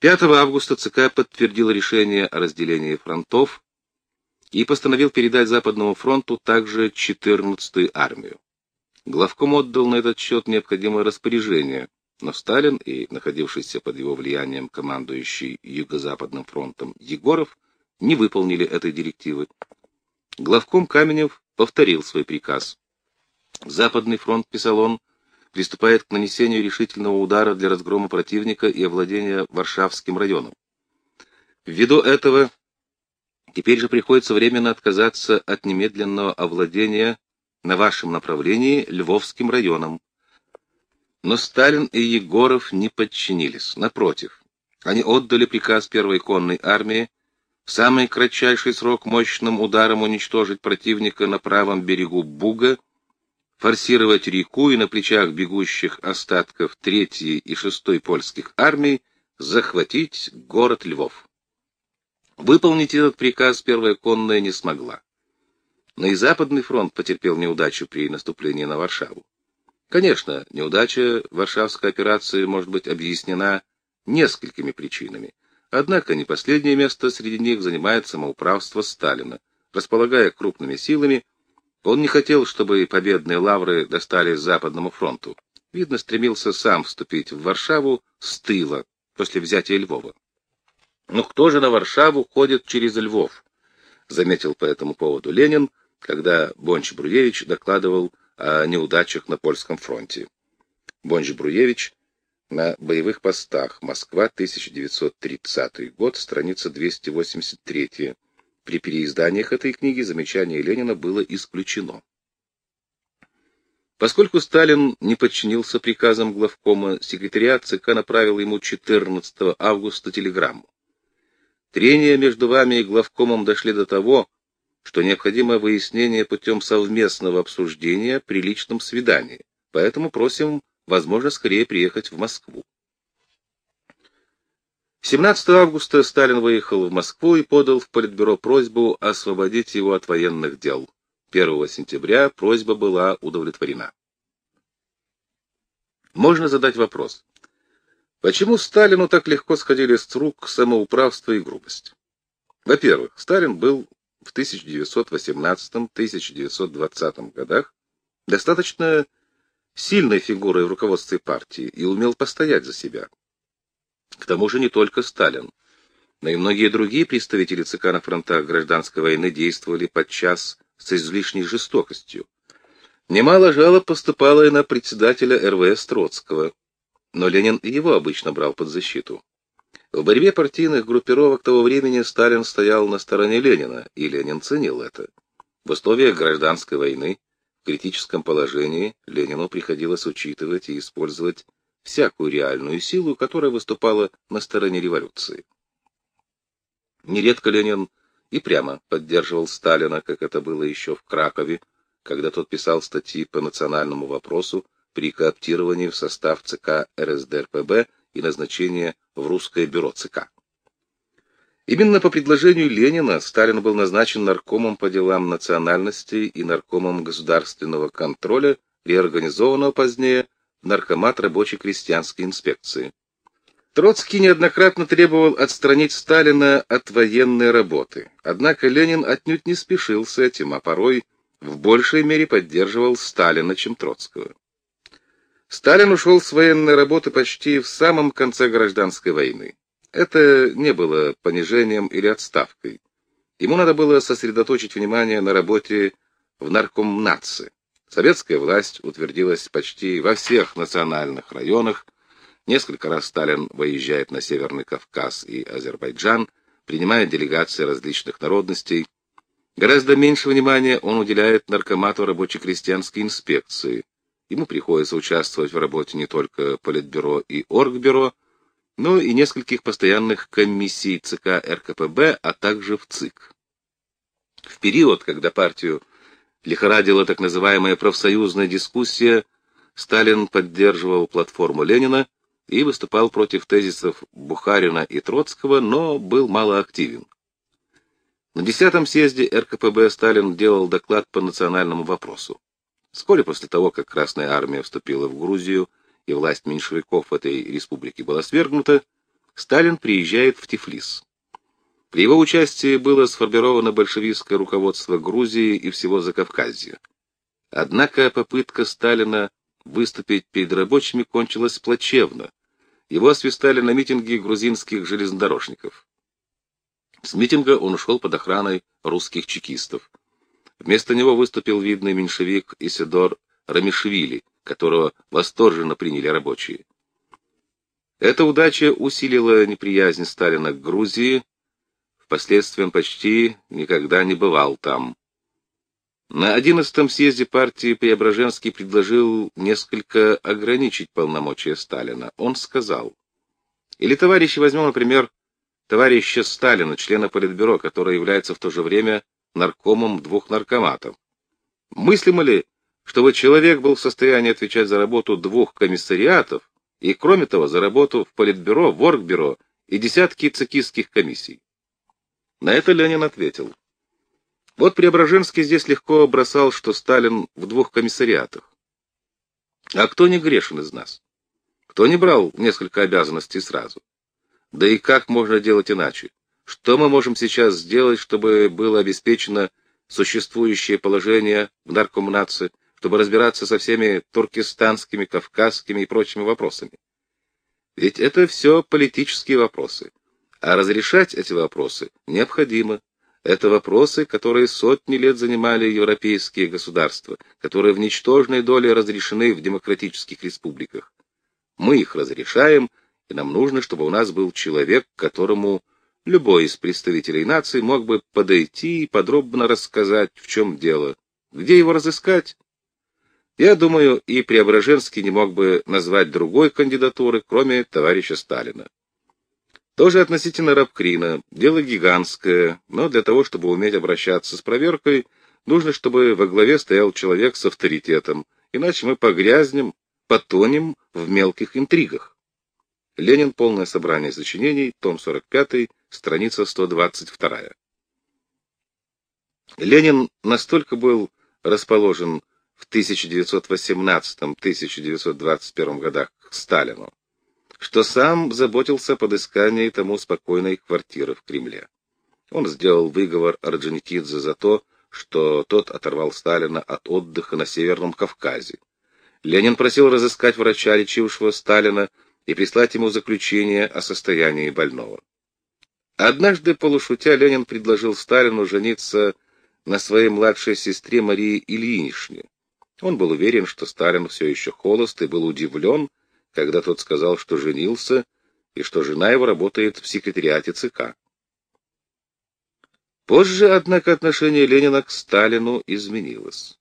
5 августа ЦК подтвердил решение о разделении фронтов и постановил передать Западному фронту также 14-ю армию. Главком отдал на этот счет необходимое распоряжение, но Сталин и находившийся под его влиянием командующий Юго-Западным фронтом Егоров не выполнили этой директивы. Главком Каменев повторил свой приказ. Западный фронт, писал он, приступает к нанесению решительного удара для разгрома противника и овладения Варшавским районом. Ввиду этого теперь же приходится временно отказаться от немедленного овладения на вашем направлении Львовским районом. Но Сталин и Егоров не подчинились. Напротив, они отдали приказ Первой конной армии в самый кратчайший срок мощным ударом уничтожить противника на правом берегу Буга, форсировать реку и на плечах бегущих остатков 3-й и 6-й польских армий захватить город Львов. Выполнить этот приказ Первая конная не смогла. Но и Западный фронт потерпел неудачу при наступлении на Варшаву. Конечно, неудача Варшавской операции может быть объяснена несколькими причинами. Однако не последнее место среди них занимает самоуправство Сталина. Располагая крупными силами, он не хотел, чтобы победные лавры достались Западному фронту. Видно, стремился сам вступить в Варшаву с тыла после взятия Львова. «Но кто же на Варшаву ходит через Львов?» — заметил по этому поводу Ленин, когда Бонч-Бруевич докладывал о неудачах на польском фронте. Бонч-Бруевич на боевых постах. Москва, 1930 год, страница 283. При переизданиях этой книги замечание Ленина было исключено. Поскольку Сталин не подчинился приказам главкома, секретариат ЦК направил ему 14 августа телеграмму. Трения между вами и главкомом дошли до того, что необходимо выяснение путем совместного обсуждения при личном свидании, поэтому просим, возможно, скорее приехать в Москву. 17 августа Сталин выехал в Москву и подал в Политбюро просьбу освободить его от военных дел. 1 сентября просьба была удовлетворена. Можно задать вопрос. Почему Сталину так легко сходили с рук самоуправство и грубость? Во-первых, Сталин был в 1918-1920 годах достаточно сильной фигурой в руководстве партии и умел постоять за себя. К тому же не только Сталин, но и многие другие представители ЦК на фронтах гражданской войны действовали подчас с излишней жестокостью. Немало жалоб поступало и на председателя РВС Троцкого, но Ленин и его обычно брал под защиту. В борьбе партийных группировок того времени Сталин стоял на стороне Ленина, и Ленин ценил это. В условиях гражданской войны, в критическом положении, Ленину приходилось учитывать и использовать всякую реальную силу, которая выступала на стороне революции. Нередко Ленин и прямо поддерживал Сталина, как это было еще в Кракове, когда тот писал статьи по национальному вопросу при кооптировании в состав ЦК РСДРПб и назначении в Русское бюро ЦК. Именно по предложению Ленина Сталин был назначен наркомом по делам национальностей и наркомом государственного контроля, реорганизованного позднее в Наркомат рабоче-крестьянской инспекции. Троцкий неоднократно требовал отстранить Сталина от военной работы, однако Ленин отнюдь не спешил с этим, а порой в большей мере поддерживал Сталина, чем Троцкого. Сталин ушел с военной работы почти в самом конце гражданской войны. Это не было понижением или отставкой. Ему надо было сосредоточить внимание на работе в Наркомнатце. Советская власть утвердилась почти во всех национальных районах. Несколько раз Сталин выезжает на Северный Кавказ и Азербайджан, принимает делегации различных народностей. Гораздо меньше внимания он уделяет Наркомату рабоче-крестьянской инспекции. Ему приходится участвовать в работе не только Политбюро и Оргбюро, но и нескольких постоянных комиссий ЦК РКПб, а также в ЦИК. В период, когда партию лихорадила так называемая профсоюзная дискуссия, Сталин поддерживал платформу Ленина и выступал против тезисов Бухарина и Троцкого, но был малоактивен. На 10-м съезде РКПб Сталин делал доклад по национальному вопросу. Вскоре после того, как Красная армия вступила в Грузию и власть меньшевиков в этой республике была свергнута, Сталин приезжает в Тифлис. При его участии было сформировано большевистское руководство Грузии и всего Закавказья. Однако попытка Сталина выступить перед рабочими кончилась плачевно. Его освистали на митинге грузинских железнодорожников. С митинга он ушел под охраной русских чекистов. Вместо него выступил видный меньшевик Исидор Рамишвили, которого восторженно приняли рабочие. Эта удача усилила неприязнь Сталина к Грузии. Впоследствии он почти никогда не бывал там. На 11-м съезде партии Преображенский предложил несколько ограничить полномочия Сталина. Он сказал: «Или, товарищи, возьмем, например, товарища Сталина, члена Политбюро, который является в то же время наркомом 2 наркоматов. Мыслимо ли, чтобы человек был в состоянии отвечать за работу 2 комиссариатов и, кроме того, за работу в Политбюро, в Оргбюро и десятки цекистских комиссий?» На это Ленин ответил: «Вот Преображенский здесь легко бросал, что Сталин в 2 комиссариатах. А кто не грешен из нас? Кто не брал несколько обязанностей сразу? Да и как можно делать иначе? Что мы можем сейчас сделать, чтобы было обеспечено существующее положение в наркомнации, чтобы разбираться со всеми туркестанскими, кавказскими и прочими вопросами? Ведь это все политические вопросы. А разрешать эти вопросы необходимо. Это вопросы, которые сотни лет занимали европейские государства, которые в ничтожной доле разрешены в демократических республиках. Мы их разрешаем, и нам нужно, чтобы у нас был человек, к которому любой из представителей нации мог бы подойти и подробно рассказать, в чем дело. Где его разыскать? Я думаю, и Преображенский не мог бы назвать другой кандидатуры, кроме товарища Сталина. Тоже относительно Рабкрина. Дело гигантское, но для того, чтобы уметь обращаться с проверкой, нужно, чтобы во главе стоял человек с авторитетом, иначе мы погрязнем, потонем в мелких интригах. Ленин. Полное собрание сочинений, том 45, страница 122. Ленин настолько был расположен в 1918-1921 годах к Сталину, что сам заботился о подыскании тому спокойной квартиры в Кремле. Он сделал выговор Орджоникидзе за то, что тот оторвал Сталина от отдыха на Северном Кавказе. Ленин просил разыскать врача, лечившего Сталина, и прислать ему заключение о состоянии больного. Однажды, полушутя, Ленин предложил Сталину жениться на своей младшей сестре Марии Ильиничне. Он был уверен, что Сталин все еще холост, и был удивлен, когда тот сказал, что женился, и что жена его работает в секретариате ЦК. Позже, однако, отношение Ленина к Сталину изменилось.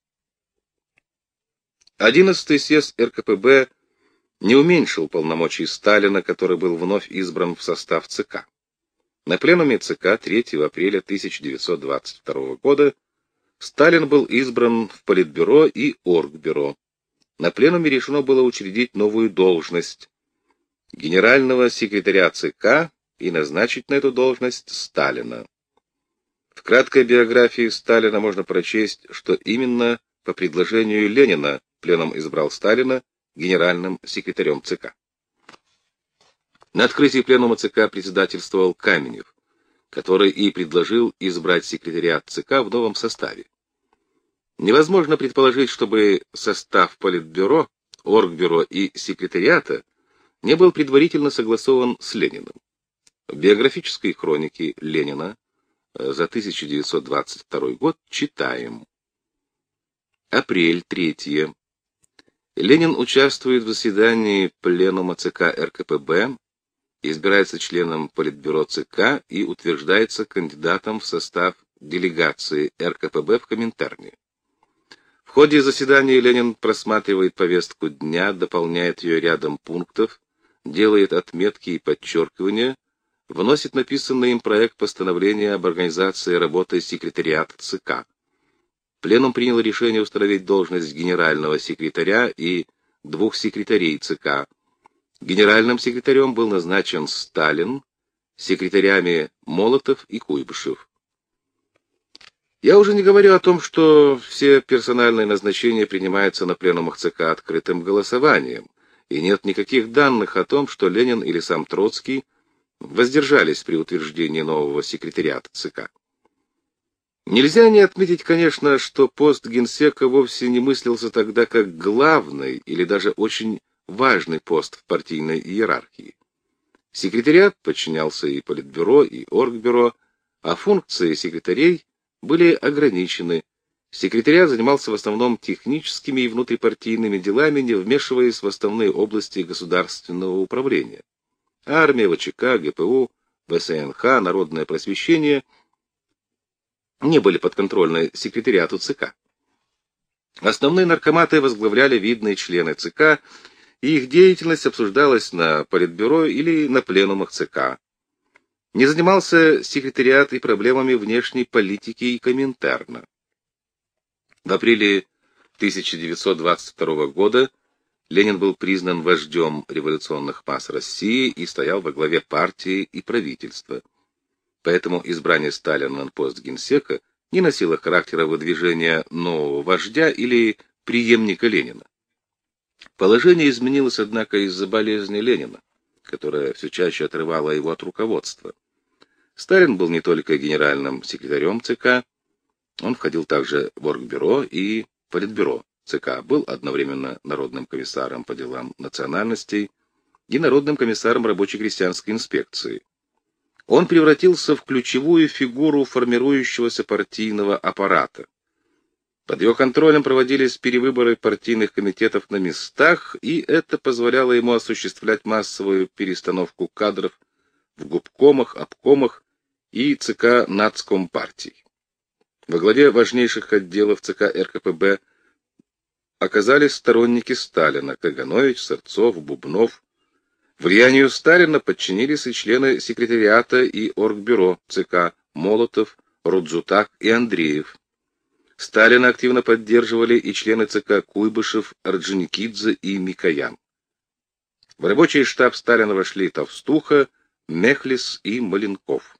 11-й съезд РКПБ не уменьшил полномочий Сталина, который был вновь избран в состав ЦК. На пленуме ЦК 3 апреля 1922 года Сталин был избран в Политбюро и Оргбюро. На пленуме решено было учредить новую должность — генерального секретаря ЦК и назначить на эту должность Сталина. В краткой биографии Сталина можно прочесть, что именно по предложению Ленина пленум избрал Сталина генеральным секретарем ЦК. На открытии пленума ЦК председательствовал Каменев, который и предложил избрать секретариат ЦК в новом составе. Невозможно предположить, чтобы состав Политбюро, Оргбюро и секретариата не был предварительно согласован с Лениным. В биографической хронике Ленина за 1922 год читаем. Апрель 3. Ленин участвует в заседании пленума ЦК РКПБ, избирается членом Политбюро ЦК и утверждается кандидатом в состав делегации РКПБ в Коминтерне. В ходе заседания Ленин просматривает повестку дня, дополняет ее рядом пунктов, делает отметки и подчеркивания, вносит написанный им проект постановления об организации работы секретариата ЦК. Пленум принял решение установить должность генерального секретаря и 2 секретарей ЦК. Генеральным секретарем был назначен Сталин, секретарями Молотов и Куйбышев. Я уже не говорю о том, что все персональные назначения принимаются на пленумах ЦК открытым голосованием, и нет никаких данных о том, что Ленин или сам Троцкий воздержались при утверждении нового секретариата ЦК. Нельзя не отметить, конечно, что пост генсека вовсе не мыслился тогда как главный или даже очень важный пост в партийной иерархии. Секретариат подчинялся и Политбюро, и Оргбюро, а функции секретарей были ограничены. Секретариат занимался в основном техническими и внутрипартийными делами, не вмешиваясь в основные области государственного управления. Армия, ВЧК, ГПУ, ВСНХ, народное просвещение не были подконтрольны секретариату ЦК. Основные наркоматы возглавляли видные члены ЦК, и их деятельность обсуждалась на Политбюро или на пленумах ЦК. Не занимался секретариат и проблемами внешней политики и Коминтерна. В апреле 1922 года Ленин был признан вождем революционных масс России и стоял во главе партии и правительства. Поэтому избрание Сталина на пост генсека не носило характера выдвижения нового вождя или преемника Ленина. Положение изменилось, однако, из-за болезни Ленина, которая все чаще отрывала его от руководства. Сталин был не только генеральным секретарем ЦК, он входил также в Оргбюро и Политбюро ЦК, был одновременно народным комиссаром по делам национальностей и народным комиссаром рабоче-крестьянской инспекции. Он превратился в ключевую фигуру формирующегося партийного аппарата. Под его контролем проводились перевыборы партийных комитетов на местах, и это позволяло ему осуществлять массовую перестановку кадров в губкомах, обкомах и ЦК Нацкомпартий. Во главе важнейших отделов ЦК РКПБ оказались сторонники Сталина: Каганович, Сырцов, Бубнов. Влиянию Сталина подчинились и члены секретариата и Оргбюро ЦК Молотов, Рудзутак и Андреев. Сталина активно поддерживали и члены ЦК Куйбышев, Орджоникидзе и Микоян. В рабочий штаб Сталина вошли Товстуха, Мехлис и Маленков.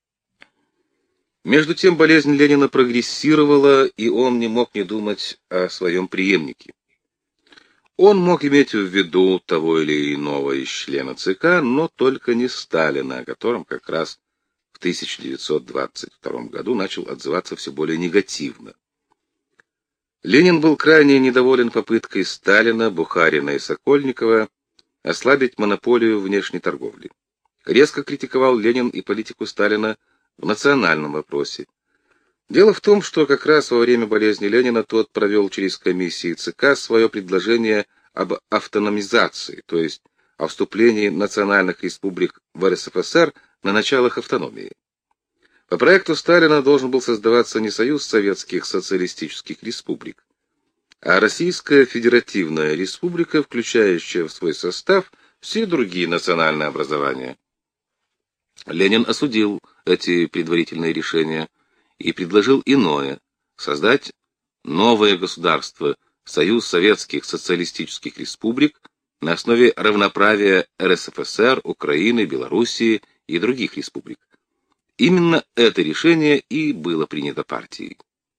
Между тем болезнь Ленина прогрессировала, и он не мог не думать о своем преемнике. Он мог иметь в виду того или иного из члена ЦК, но только не Сталина, о котором как раз в 1922 году начал отзываться все более негативно. Ленин был крайне недоволен попыткой Сталина, Бухарина и Сокольникова ослабить монополию внешней торговли. Резко критиковал Ленин и политику Сталина в национальном вопросе. Дело в том, что как раз во время болезни Ленина тот провел через комиссии ЦК свое предложение об автономизации, то есть о вступлении национальных республик в РСФСР на началах автономии. По проекту Сталина должен был создаваться не Союз Советских Социалистических Республик, а Российская Федеративная Республика, включающая в свой состав все другие национальные образования. Ленин осудил эти предварительные решения и предложил иное — создать новое государство, Союз Советских Социалистических Республик, на основе равноправия РСФСР, Украины, Белоруссии и других республик. Именно это решение и было принято партией.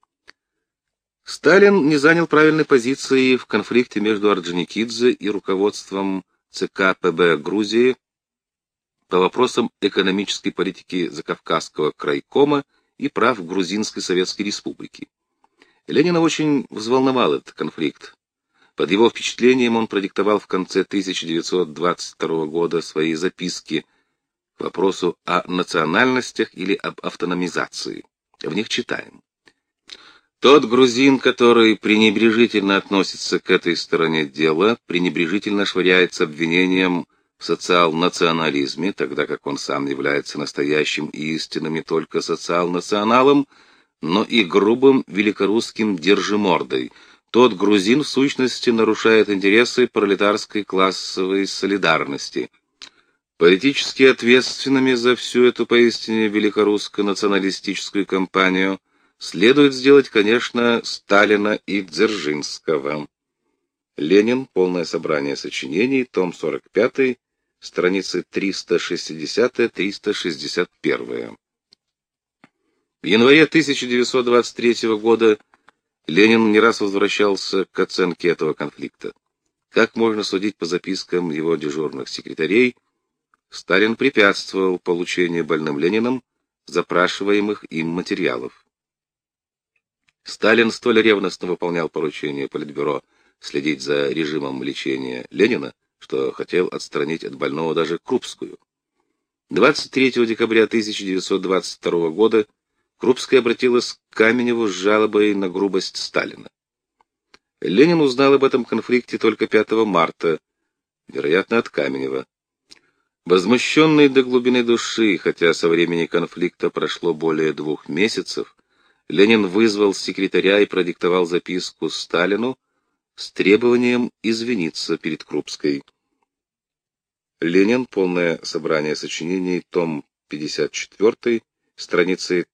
Сталин не занял правильной позиции в конфликте между Орджоникидзе и руководством ЦК ПБ Грузии по вопросам экономической политики Закавказского крайкома и прав Грузинской Советской Республики. Ленина очень взволновал этот конфликт. Под его впечатлением он продиктовал в конце 1922 года свои записки к вопросу о национальностях или об автономизации. В них читаем: «Тот грузин, который пренебрежительно относится к этой стороне дела, пренебрежительно швыряется обвинением в социал-национализме, тогда как он сам является настоящим и истинным не только социал-националом, но и грубым великорусским держимордой. Тот грузин в сущности нарушает интересы пролетарской классовой солидарности. Политически ответственными за всю эту поистине великорусско-националистическую кампанию следует сделать, конечно, Сталина и Дзержинского». Ленин. Полное собрание сочинений. Том 45. Страницы 360-361. В январе 1923 года Ленин не раз возвращался к оценке этого конфликта. Как можно судить по запискам его дежурных секретарей, Сталин препятствовал получению больным Лениным запрашиваемых им материалов. Сталин столь ревностно выполнял поручение Политбюро следить за режимом лечения Ленина, что хотел отстранить от больного даже Крупскую. 23 декабря 1922 года Крупская обратилась к Каменеву с жалобой на грубость Сталина. Ленин узнал об этом конфликте только 5 марта, вероятно, от Каменева. Возмущенный до глубины души, хотя со времени конфликта прошло более 2 месяцев, Ленин вызвал секретаря и продиктовал записку Сталину с требованием извиниться перед Крупской. Ленин. Полное собрание сочинений. Том 54. Страницы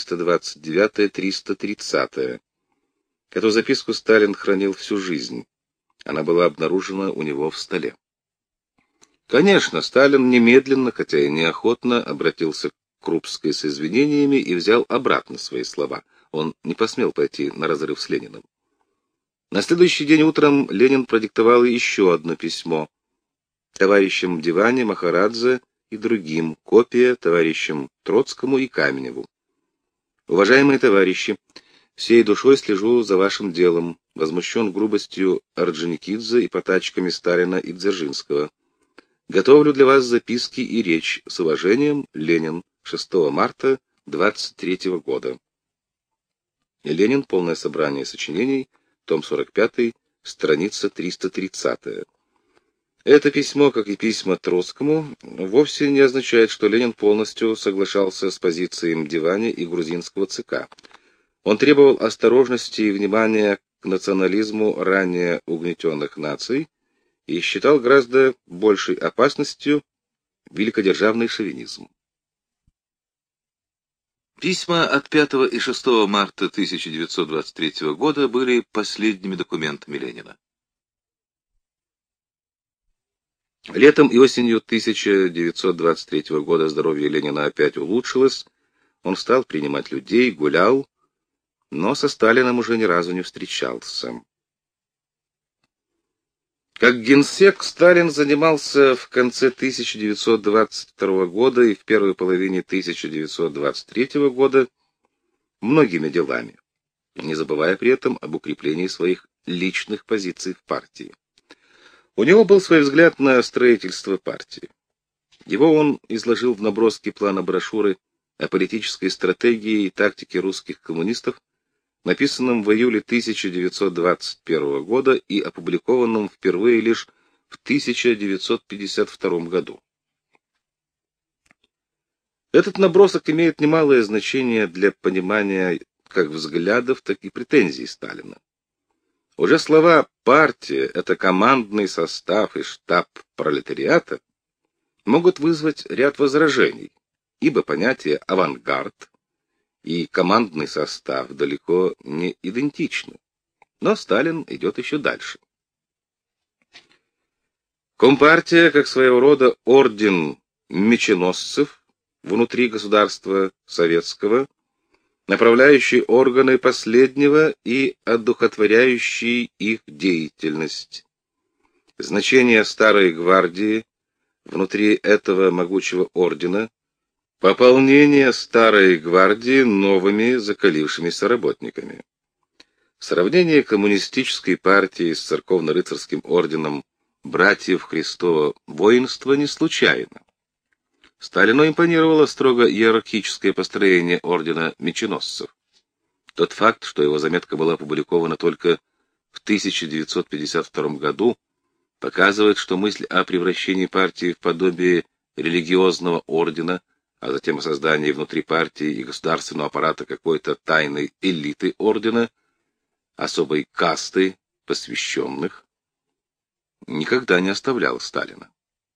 329-330. Эту записку Сталин хранил всю жизнь. Она была обнаружена у него в столе. Конечно, Сталин немедленно, хотя и неохотно, обратился к Крупской с извинениями и взял обратно свои слова. Он не посмел пойти на разрыв с Лениным. На следующий день утром Ленин продиктовал еще одно письмо товарищам Диване, Махарадзе и другим, копия товарищам Троцкому и Каменеву. Уважаемые товарищи, всей душой слежу за вашим делом, возмущен грубостью Орджоникидзе и потачками Сталина и Дзержинского. Готовлю для вас записки и речь. С уважением, Ленин. 6 марта 23 года. Ленин. Полное собрание сочинений. Том 45. Страница 330. Это письмо, как и письма Троцкому, вовсе не означает, что Ленин полностью соглашался с позициями Диване и грузинского ЦК. Он требовал осторожности и внимания к национализму ранее угнетенных наций и считал гораздо большей опасностью великодержавный шовинизм. Письма от 5 и 6 марта 1923 года были последними документами Ленина. Летом и осенью 1923 года здоровье Ленина опять улучшилось, он стал принимать людей, гулял, но со Сталиным уже ни разу не встречался. Как генсек Сталин занимался в конце 1922 года и в первой половине 1923 года многими делами, не забывая при этом об укреплении своих личных позиций в партии. У него был свой взгляд на строительство партии. Его он изложил в наброске плана брошюры о политической стратегии и тактике русских коммунистов, написанном в июле 1921 года и опубликованном впервые лишь в 1952 году. Этот набросок имеет немалое значение для понимания как взглядов, так и претензий Сталина. Уже слова «партия» — это командный состав и штаб пролетариата могут вызвать ряд возражений, ибо понятие «авангард» и командный состав далеко не идентичны. Но Сталин идет еще дальше. Компартия, как своего рода орден меченосцев внутри государства советского, направляющий органы последнего и одухотворяющий их деятельность. Значение Старой гвардии внутри этого могучего ордена — пополнение Старой гвардии новыми закалившимися работниками. Сравнение коммунистической партии с церковно-рыцарским орденом братьев Христова воинства не случайно. Сталину импонировало строго иерархическое построение ордена меченосцев. Тот факт, что его заметка была опубликована только в 1952 году, показывает, что мысль о превращении партии в подобие религиозного ордена, а затем о создании внутри партии и государственного аппарата какой-то тайной элиты ордена, особой касты посвященных, никогда не оставляла Сталина.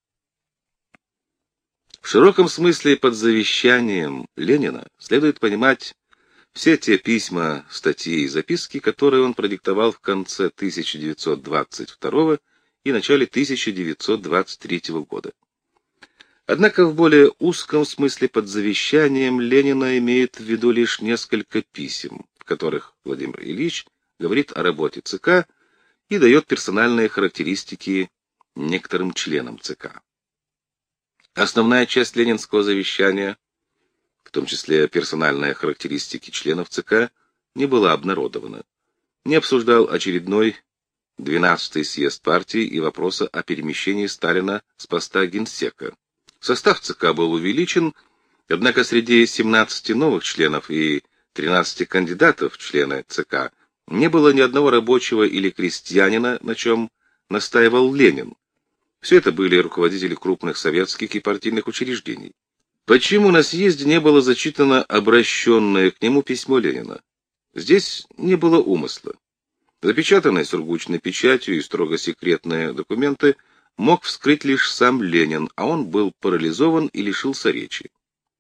В широком смысле под завещанием Ленина следует понимать все те письма, статьи и записки, которые он продиктовал в конце 1922 и начале 1923 года. Однако в более узком смысле под завещанием Ленина имеет в виду лишь несколько писем, в которых Владимир Ильич говорит о работе ЦК и дает персональные характеристики некоторым членам ЦК. Основная часть ленинского завещания, в том числе персональные характеристики членов ЦК, не была обнародована. Не обсуждал очередной 12-й съезд партии и вопроса о перемещении Сталина с поста генсека. Состав ЦК был увеличен, однако среди 17 новых членов и 13 кандидатов в члены ЦК не было ни одного рабочего или крестьянина, на чем настаивал Ленин. Все это были руководители крупных советских и партийных учреждений. Почему на съезде не было зачитано обращенное к нему письмо Ленина? Здесь не было умысла. Запечатанные сургучной печатью и строго секретные документы мог вскрыть лишь сам Ленин, а он был парализован и лишился речи.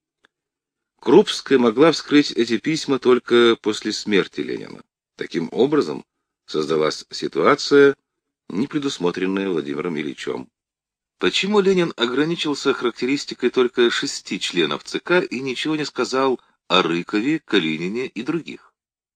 Крупская могла вскрыть эти письма только после смерти Ленина. Таким образом, создалась ситуация, не предусмотренная Владимиром Ильичем. Почему Ленин ограничился характеристикой только 6 членов ЦК и ничего не сказал о Рыкове, Калинине и других?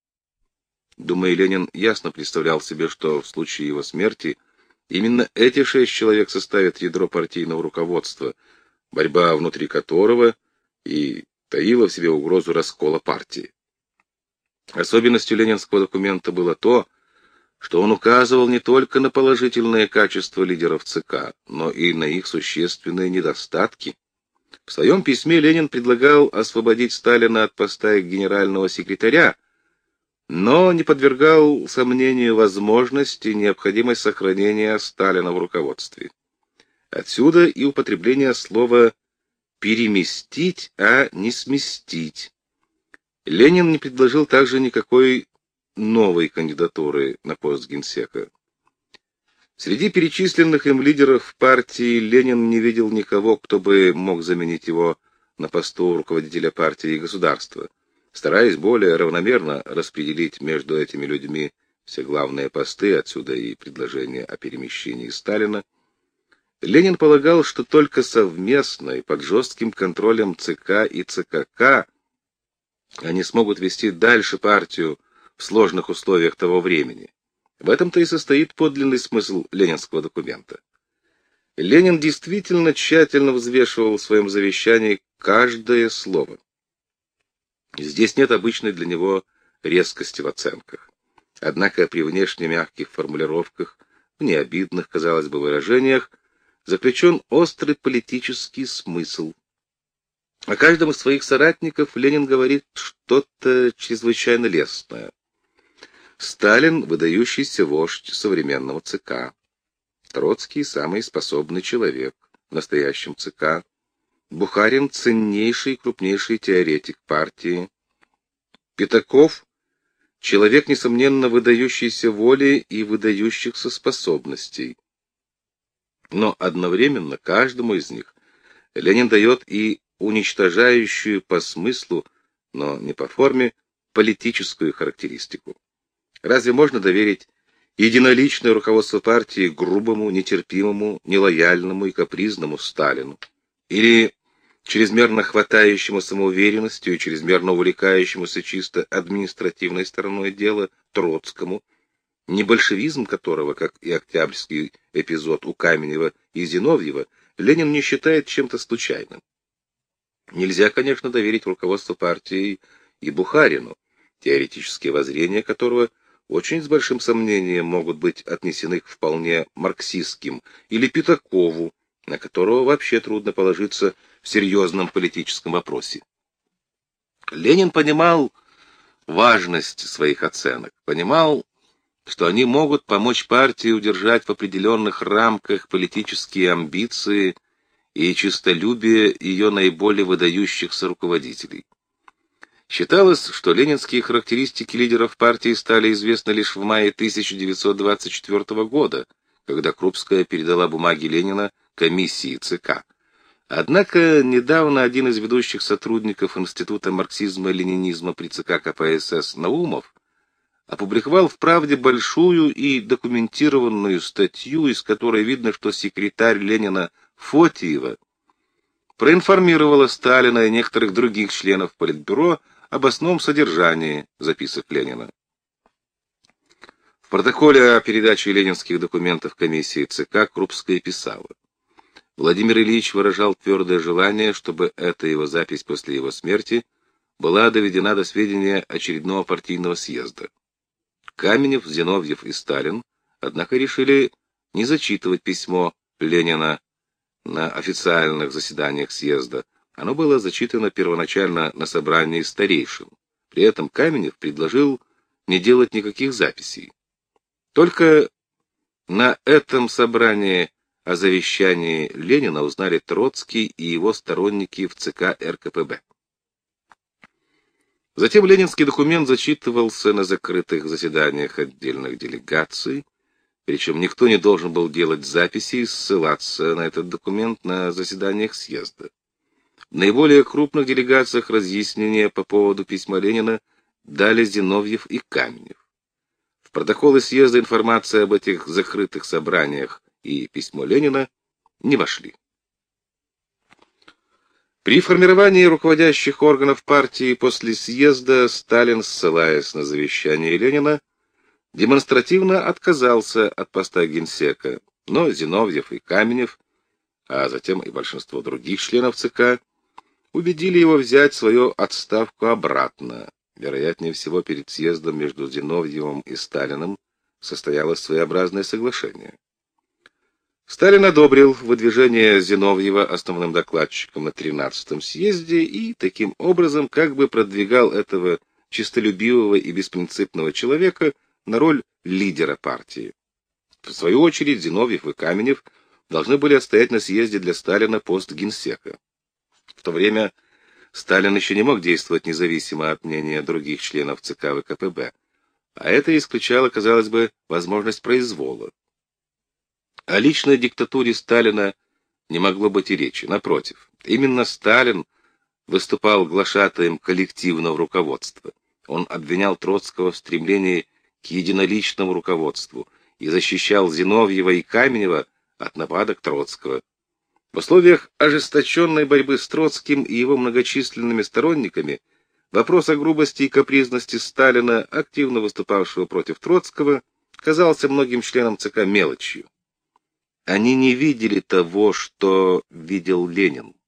Думаю, Ленин ясно представлял себе, что в случае его смерти именно эти 6 человек составят ядро партийного руководства, борьба внутри которого и таила в себе угрозу раскола партии. Особенностью ленинского документа было то, что он указывал не только на положительные качества лидеров ЦК, но и на их существенные недостатки. В своем письме Ленин предлагал освободить Сталина от поста генерального секретаря, но не подвергал сомнению возможность и необходимость сохранения Сталина в руководстве. Отсюда и употребление слова «переместить», а не «сместить». Ленин не предложил также никакой новой кандидатуры на пост генсека. Среди перечисленных им лидеров партии Ленин не видел никого, кто бы мог заменить его на посту руководителя партии и государства. Стараясь более равномерно распределить между этими людьми все главные посты, отсюда и предложение о перемещении Сталина, Ленин полагал, что только совместно и под жестким контролем ЦК и ЦКК они смогут вести дальше партию в сложных условиях того времени. В этом-то и состоит подлинный смысл ленинского документа. Ленин действительно тщательно взвешивал в своем завещании каждое слово. Здесь нет обычной для него резкости в оценках. Однако при внешне мягких формулировках, в необидных, казалось бы, выражениях, заключен острый политический смысл. О каждом из своих соратников Ленин говорит что-то чрезвычайно лестное. Сталин — выдающийся вождь современного ЦК. Троцкий — самый способный человек в настоящем ЦК. Бухарин — ценнейший и крупнейший теоретик партии. Пятаков — человек, несомненно, выдающийся воли и выдающихся способностей. Но одновременно каждому из них Ленин дает и уничтожающую по смыслу, но не по форме, политическую характеристику. Разве можно доверить единоличное руководство партии грубому, нетерпимому, нелояльному и капризному Сталину? Или чрезмерно хватающему самоуверенностью и чрезмерно увлекающемуся чисто административной стороной дела Троцкому, не большевизм которого, как и октябрьский эпизод у Каменева и Зиновьева, Ленин не считает чем-то случайным? Нельзя, конечно, доверить руководство партии и Бухарину, теоретические воззрения которого очень с большим сомнением могут быть отнесены к вполне марксистским, или Пятакову, на которого вообще трудно положиться в серьезном политическом вопросе. Ленин понимал важность своих оценок, понимал, что они могут помочь партии удержать в определенных рамках политические амбиции и честолюбие ее наиболее выдающихся руководителей. Считалось, что ленинские характеристики лидеров партии стали известны лишь в мае 1924 года, когда Крупская передала бумаги Ленина комиссии ЦК. Однако недавно один из ведущих сотрудников Института марксизма-ленинизма при ЦК КПСС Наумов опубликовал в «Правде» большую и документированную статью, из которой видно, что секретарь Ленина Фотиева проинформировала Сталина и некоторых других членов Политбюро об основном содержании записок Ленина. В протоколе о передаче ленинских документов комиссии ЦК Крупская писала: Владимир Ильич выражал твердое желание, чтобы эта его запись после его смерти была доведена до сведения очередного партийного съезда. Каменев, Зиновьев и Сталин, однако, решили не зачитывать письмо Ленина на официальных заседаниях съезда. Оно было зачитано первоначально на собрании старейшин. При этом Каменев предложил не делать никаких записей. Только на этом собрании о завещании Ленина узнали Троцкий и его сторонники в ЦК РКПБ. Затем ленинский документ зачитывался на закрытых заседаниях отдельных делегаций, причем никто не должен был делать записи и ссылаться на этот документ на заседаниях съезда. В наиболее крупных делегациях разъяснения по поводу письма Ленина дали Зиновьев и Каменев. В протоколы съезда информация об этих закрытых собраниях и письмо Ленина не вошли. При формировании руководящих органов партии после съезда Сталин, ссылаясь на завещание Ленина, демонстративно отказался от поста генсека, но Зиновьев и Каменев, а затем и большинство других членов ЦК, убедили его взять свою отставку обратно. Вероятнее всего, перед съездом между Зиновьевым и Сталиным состоялось своеобразное соглашение. Сталин одобрил выдвижение Зиновьева основным докладчиком на 13-м съезде и таким образом как бы продвигал этого честолюбивого и беспринципного человека на роль лидера партии. В свою очередь Зиновьев и Каменев должны были отстоять на съезде для Сталина пост генсека. В то время Сталин еще не мог действовать независимо от мнения других членов ЦК ВКПБ, а это исключало, казалось бы, возможность произвола. О личной диктатуре Сталина не могло быть и речи. Напротив, именно Сталин выступал глашатаем коллективного руководства. Он обвинял Троцкого в стремлении к единоличному руководству и защищал Зиновьева и Каменева от нападок Троцкого. В условиях ожесточенной борьбы с Троцким и его многочисленными сторонниками вопрос о грубости и капризности Сталина, активно выступавшего против Троцкого, казался многим членам ЦК мелочью. Они не видели того, что видел Ленин.